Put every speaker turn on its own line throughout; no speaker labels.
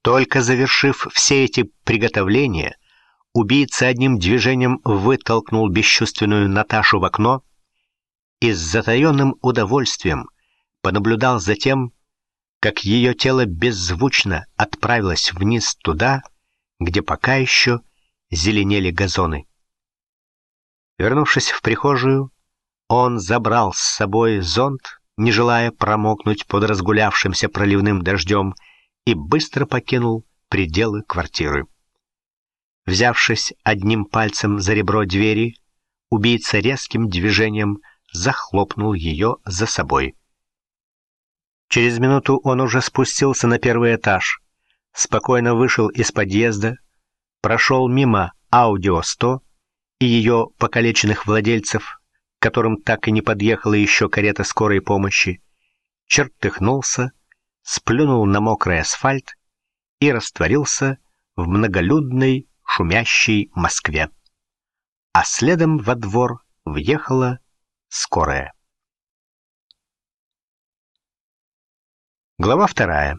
Только завершив все эти приготовления, убийца одним движением вытолкнул бесчувственную Наташу в окно и с затаенным удовольствием понаблюдал за тем, как ее тело беззвучно отправилось вниз туда, где пока еще зеленели газоны. Вернувшись в прихожую, он забрал с собой зонт, не желая промокнуть под разгулявшимся проливным дождем, и быстро покинул пределы квартиры. Взявшись одним пальцем за ребро двери, убийца резким движением захлопнул ее за собой. Через минуту он уже спустился на первый этаж, спокойно вышел из подъезда, прошел мимо Аудио-100 и ее покалеченных владельцев, к которым так и не подъехала еще карета скорой помощи, чертыхнулся, сплюнул на мокрый асфальт и растворился в многолюдной шумящей Москве. А следом во двор въехала скорая. Глава 2.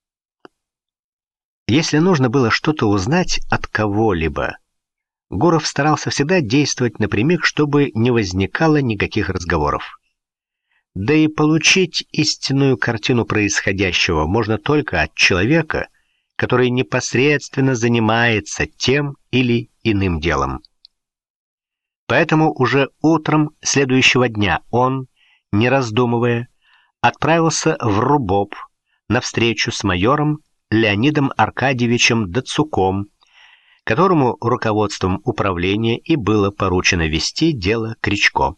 Если нужно было что-то узнать от кого-либо, Гуров старался всегда действовать напрямик, чтобы не возникало никаких разговоров. Да и получить истинную картину происходящего можно только от человека, который непосредственно занимается тем или иным делом. Поэтому уже утром следующего дня он, не раздумывая, отправился в РУБОП на встречу с майором Леонидом Аркадьевичем Дацуком, которому руководством управления и было поручено вести дело Кричко.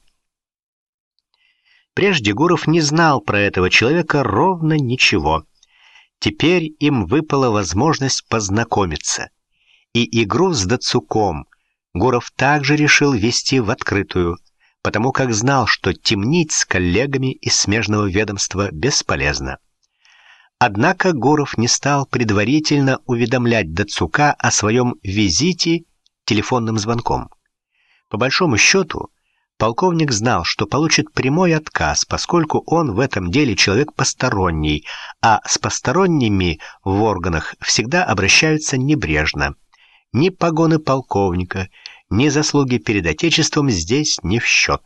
Прежде Гуров не знал про этого человека ровно ничего. Теперь им выпала возможность познакомиться, и игру с Дацуком Гуров также решил вести в открытую, потому как знал, что темнить с коллегами из смежного ведомства бесполезно. Однако Гуров не стал предварительно уведомлять Дацука о своем визите телефонным звонком. По большому счету, полковник знал, что получит прямой отказ, поскольку он в этом деле человек посторонний, а с посторонними в органах всегда обращаются небрежно. Ни погоны полковника, ни заслуги перед Отечеством здесь не в счет.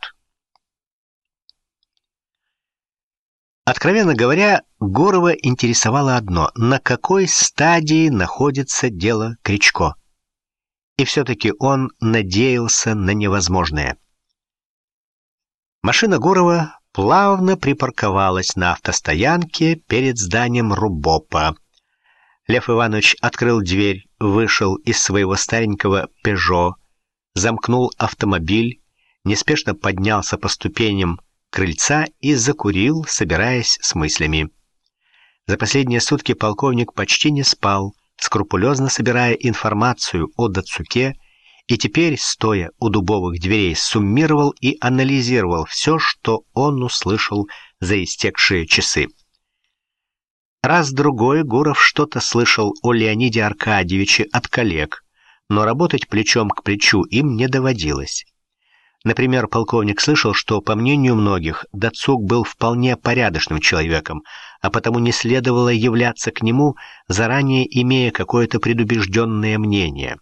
Откровенно говоря, Гурова интересовало одно: на какой стадии находится дело Кричко. И все-таки он надеялся на невозможное. Машина Гурова плавно припарковалась на автостоянке перед зданием РУБОПа. Лев Иванович открыл дверь, вышел из своего старенького «Пежо», замкнул автомобиль, неспешно поднялся по ступеням крыльца и закурил, собираясь с мыслями. За последние сутки полковник почти не спал, скрупулезно собирая информацию о Дацуке, и теперь, стоя у дубовых дверей, суммировал и анализировал все, что он услышал за истекшие часы. Раз-другой Гуров что-то слышал о Леониде Аркадьевиче от коллег, но работать плечом к плечу им не доводилось. Например, полковник слышал, что, по мнению многих, Дацук был вполне порядочным человеком, а потому не следовало являться к нему, заранее имея какое-то предубежденное мнение.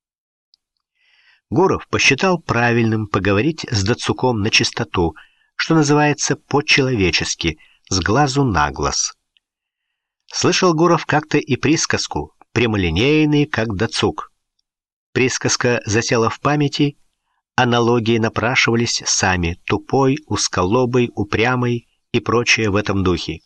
Гуров посчитал правильным поговорить с Дацуком на чистоту, что называется по-человечески, с глазу на глаз. Слышал Гуров как-то и присказку, прямолинейный, как Дацук. Присказка засела в памяти, аналогии напрашивались сами: тупой, узколобый, упрямый и прочее в этом духе.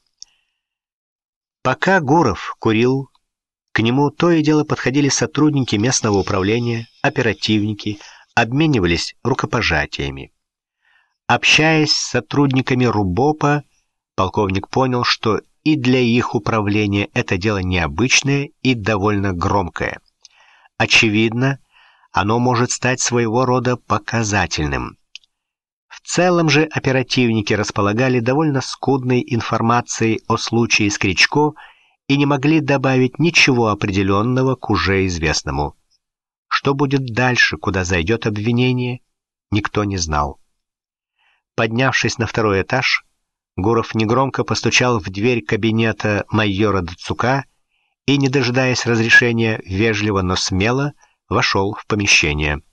Пока Гуров курил, к нему то и дело подходили сотрудники местного управления, оперативники, обменивались рукопожатиями. Общаясь с сотрудниками РУБОПа, полковник понял, что и для их управления это дело необычное и довольно громкое. Очевидно, оно может стать своего рода показательным. В целом же оперативники располагали довольно скудной информацией о случае с Кричко и не могли добавить ничего определенного к уже известному. Что будет дальше, куда зайдет обвинение, никто не знал. Поднявшись на второй этаж, Гуров негромко постучал в дверь кабинета майора Дацука и, не дожидаясь разрешения, вежливо, но смело вошел в помещение.